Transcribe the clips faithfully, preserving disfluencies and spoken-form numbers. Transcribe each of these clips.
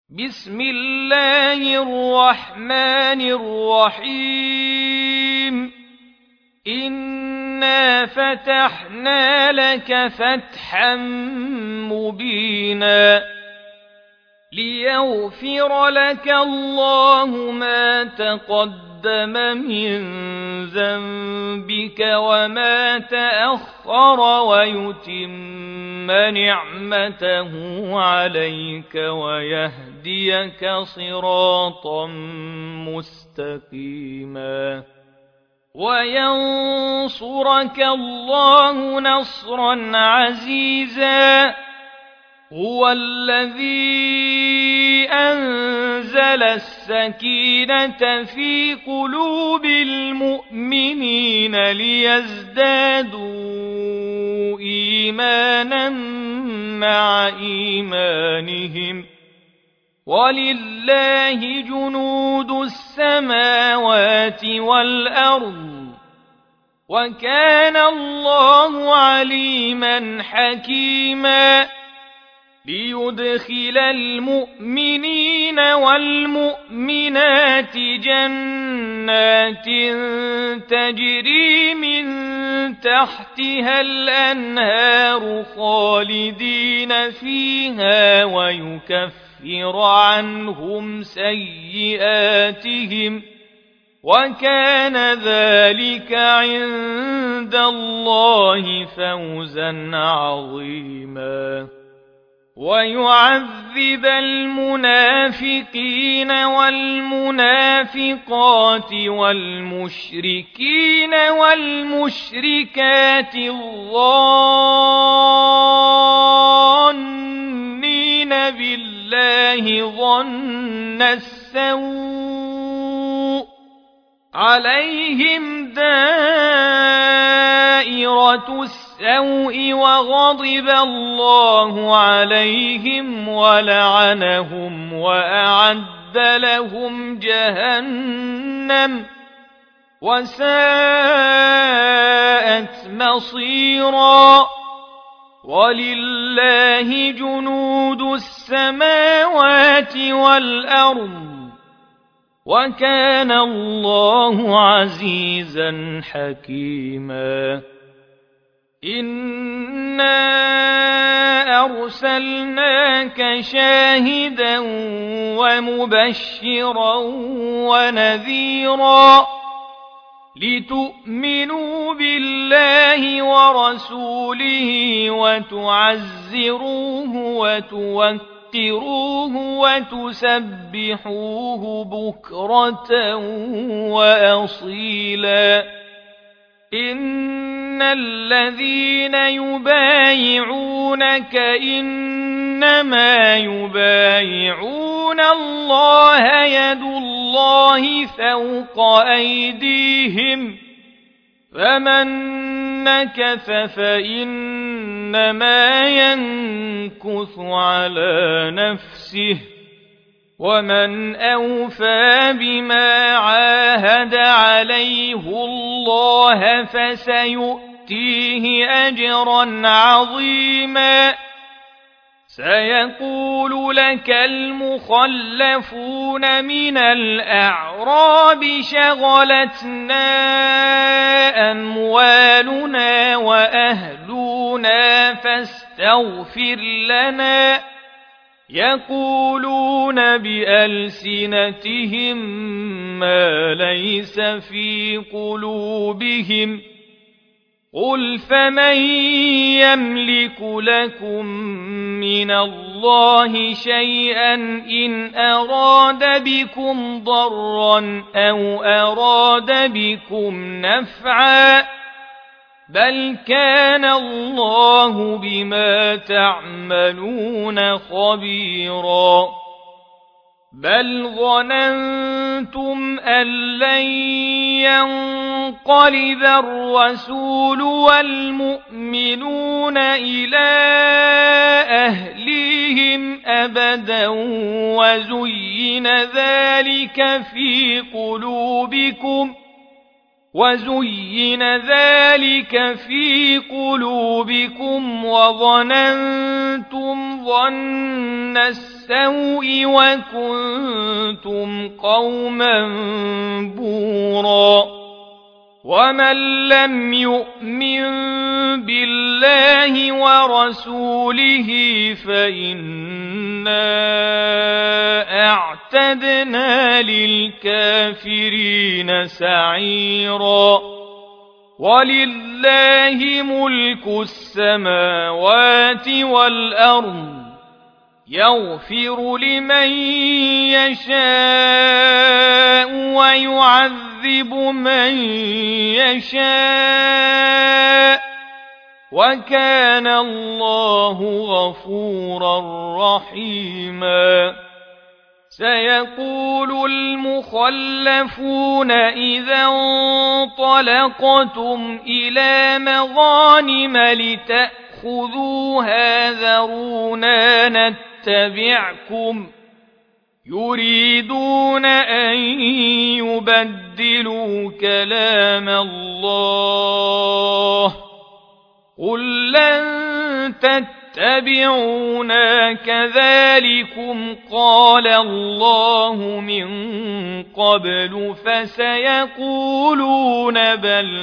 بسم الله الرحمن الرحيم إنا فتحنا لك فتحا مبينا ليغفر لك الله ما تقدم من ذنبك وما تأخر ويتم نعمته عليك ويهديك صراطا مستقيما وينصرك الله نصرا عزيزا هو الذي أنزل السكينة في قلوب المؤمنين ليزدادوا إيمانا مع إيمانهم ولله جنود السماوات والأرض وكان الله عليما حكيما ليدخل المؤمنين والمؤمنات جنات تجري من تحتها الأنهار خالدين فيها ويكفر عنهم سيئاتهم وكان ذلك عند الله فوزا عظيما ويعذب المنافقين والمنافقات والمشركين والمشركات الظانين بالله ظن السوء عليهم دائرة السوء وغضب الله عليهم ولعنهم وأعد لهم جهنم وساءت مصيرا ولله جنود السماوات والأرض وكان الله عزيزا حكيما إنا أرسلناك شاهدا ومبشرا ونذيرا لتؤمنوا بالله ورسوله وتعزروه وتوكروه وتسبحوه بكرة وأصيلا إن الذين يبايعونك إنما يبايعون الله يد الله فوق أيديهم فمن نكث فإنما ينكث على نفسه ومن أوفى بما عاهد عليه الله فسيؤتيه أجرا عظيما سيقول لك المخلفون من الأعراب شغلتنا أموالنا وأهلنا فاستغفر لنا يقولون بألسنتهم ما ليس في قلوبهم قل فمن يملك لكم من الله شيئا إن أراد بكم ضرا أو أراد بكم نفعا بل كان الله بما تعملون خبيرا بل ظننتم أن لن ينقلب الرسول والمؤمنون إلى أهليهم أبدا وزين ذلك في قلوبكم وزين ذلك في قلوبكم وظننتم ظن السوء وكنتم قوما بورا ومن لم يؤمن بالله ورسوله فإنا أعتدنا للكافرين سعيرا ولله ملك السماوات والأرض يغفر لمن يشاء ويعذب من يشاء وكان الله غفورا رحيما سيقول المخلفون إذا انطلقتم إلى مغانم لتأخذوها ذرونا نتبعكم يريدون أن يبدلوا كلام الله قل لن تتبعونا كذلكم قال الله من قبل فسيقولون بل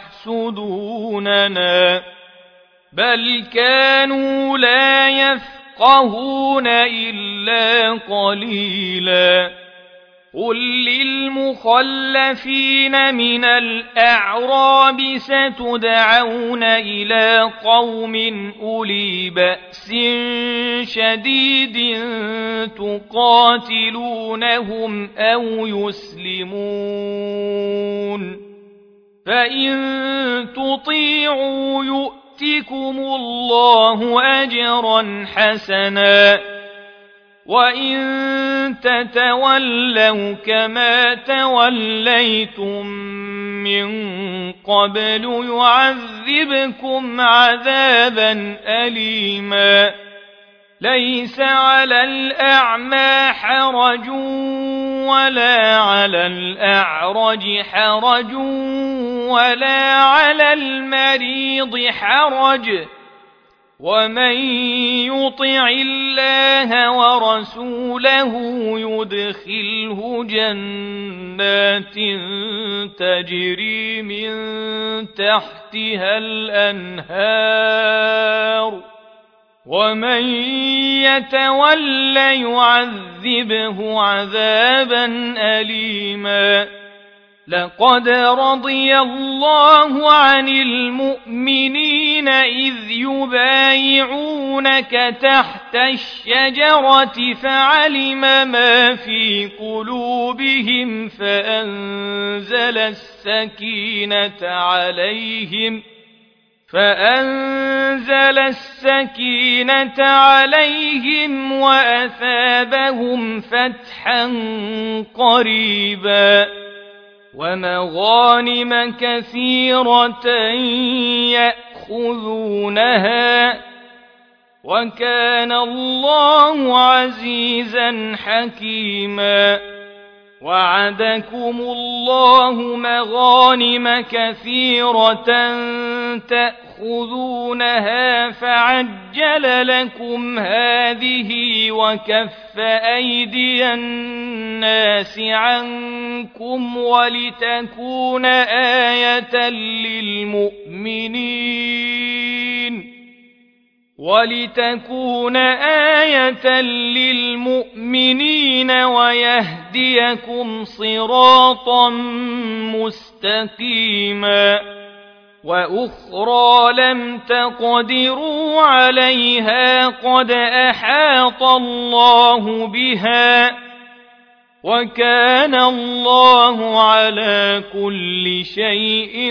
تحسدوننا بل كانوا لا يفقهون إلا قليلا قل للمخلفين من الأعراب ستدعون إلى قوم أولي بأس شديد تقاتلونهم أو يسلمون فإن تطيعوا يؤتكم الله أجرا حسنا وإن تتولوا كما توليتم من قبل يعذبكم عذابا أليما ليس على الأعمى حرج ولا على الأعرج حرج ولا على المريض حرج ومن يطع الله ورسوله يدخله جنات تجري من تحتها الأنهار ومن يتول يعذبه عذابا أليما لقد رضي الله عن المؤمنين إذ يبايعونك تحت الشجرة فعلم ما في قلوبهم فأنزل السكينة عليهم فأنزل السكينة عليهم وأثابهم فتحا قريبا ومغانم كثيرة يأخذونها وكان الله عزيزا حكيما وعدكم الله مغانم كثيرة تأخذونها فعجل لكم هذه وكف أيدي الناس عنكم ولتكون آية للمؤمنين ولتكون آية للمؤمنين ويهديكم صراطا مستقيما وأخرى لم تقدروا عليها قد أحاط الله بها وكان الله على كل شيء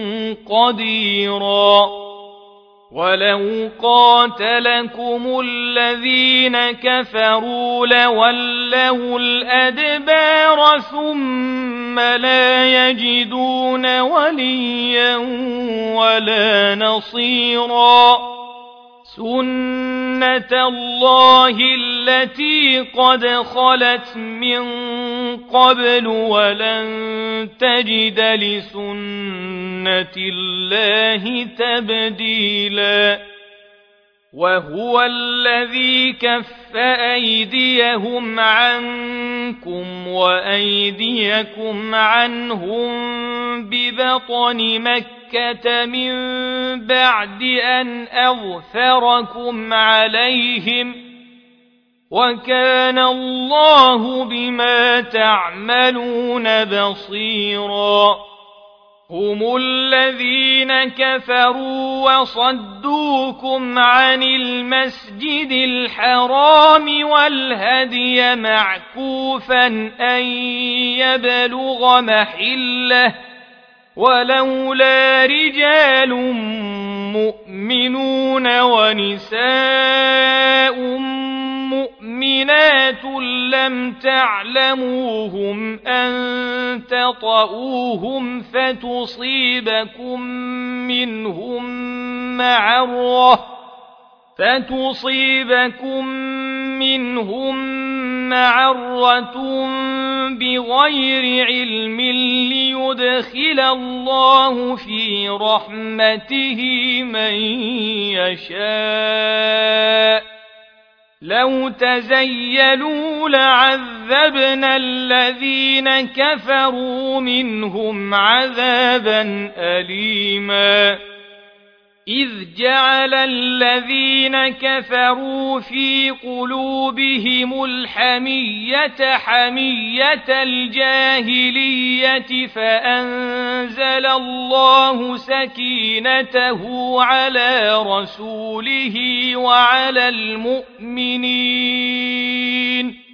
قديرا ولو قاتلكم الذين كفروا لولوا الأدبار ثم لا يجدون وليا ولا نصيرا سُنَّةَ اللَّهِ الَّتِي قَدْ خَلَتْ مِن قَبْلُ وَلَن تَجِدَ لِسُنَّةِ اللَّهِ تَبْدِيلًا وَهُوَ الَّذِي كَفَّ أَيْدِيَهُمْ عَنكُمْ وَأَيْدِيَكُمْ عَنْهُم بِبَطْنِ مَكَّةَ مِن بَعْدِ أَنْ أَظْفَرَكُمْ عَلَيْهِمْ وَكَانَ اللَّهُ بِمَا تَعْمَلُونَ بَصِيرًا هُمُ الَّذِينَ كَفَرُوا وَصَدُّوكُمْ عَنِ الْمَسْجِدِ الْحَرَامِ وَالْهَدْيَ مَعْكُوفًا أَن يَبْلُغَ مَحِلَّهُ وَلَوْلَا رِجَالٌ مُؤْمِنُونَ وَنِسَاءٌ مُؤْمِنَاتٌ لَّمْ تَعْلَمُوهُمْ أَن تَطَئُوهُمْ فَتُصِيبَكُم مِّنْهُم مَّعَرَّةٌ فَتُصِيبَكُم مِّنْهُم مَّعَرَّةٌ بِغَيْرِ عِلْمٍ لِّيُدْخِلَ اللَّهُ فِي رَحْمَتِهِ مَن يَشَاءُ لَوْ تَزَيَّلُوا لَعَذَّبْنَا الَّذِينَ كَفَرُوا مِنْهُمْ عَذَابًا أَلِيمًا إِذْ جَعَلَ الَّذِينَ كَفَرُوا فِي قُلُوبِهِمُ الْحَمِيَّةَ حَمِيَّةَ الْجَاهِلِيَّةِ فَأَنزَلَ اللَّهُ سَكِينَتَهُ عَلَى رَسُولِهِ وَعَلَى الْمُؤْمِنِينَ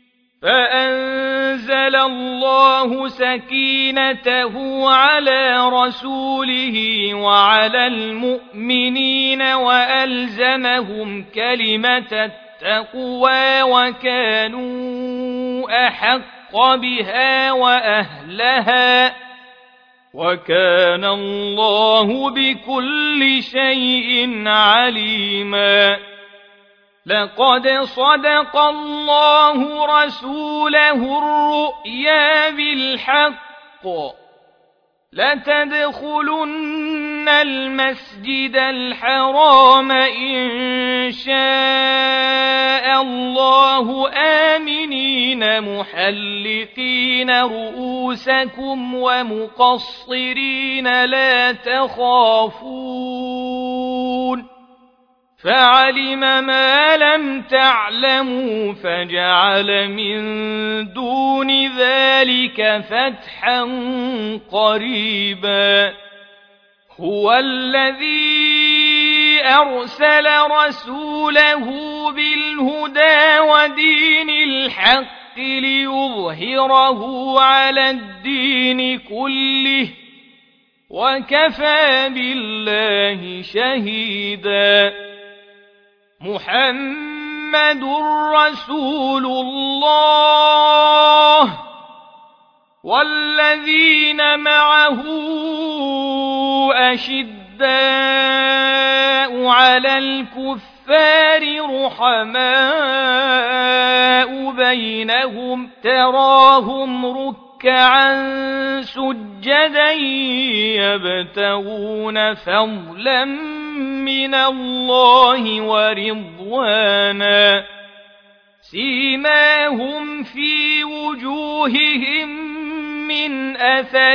فأنزل الله سكينته على رسوله وعلى المؤمنين وألزمهم كلمة التقوى وكانوا أحق بها وأهلها وكان الله بكل شيء عليما لقد صدق الله رسوله الرؤيا بالحق لتدخلن المسجد الحرام إن شاء الله آمنين محلقين رؤوسكم ومقصرين لا تخافون فعلم ما لم تعلموا فجعل من دون ذلك فتحا قريبا هو الذي أرسل رسوله بالهدى ودين الحق ليظهره على الدين كله وكفى بالله شهيدا محمد رسول الله والذين معه أشداء على الكفار رحماء بينهم تراهم ركعا سجدا يبتغون فضلا من الله ورضوانا سيماهم في وجوههم من أثر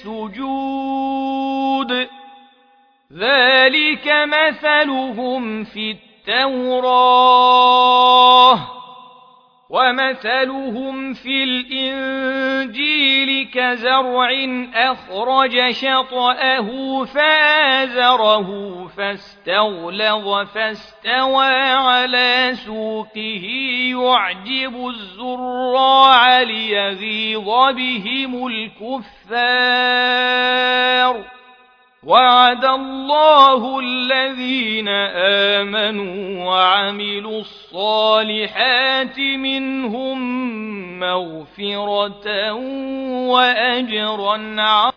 السجود ذلك مثلهم في التوراة ومثلهم في الإنجيل كزرع أخرج شطأه فآزره فاستغلظ فاستوى على سوقه يعجب الزراع ليغيظ بهم الكفار وعد الله الذين آمنوا وعملوا الصالحات منهم مغفرة وأجرا عظيما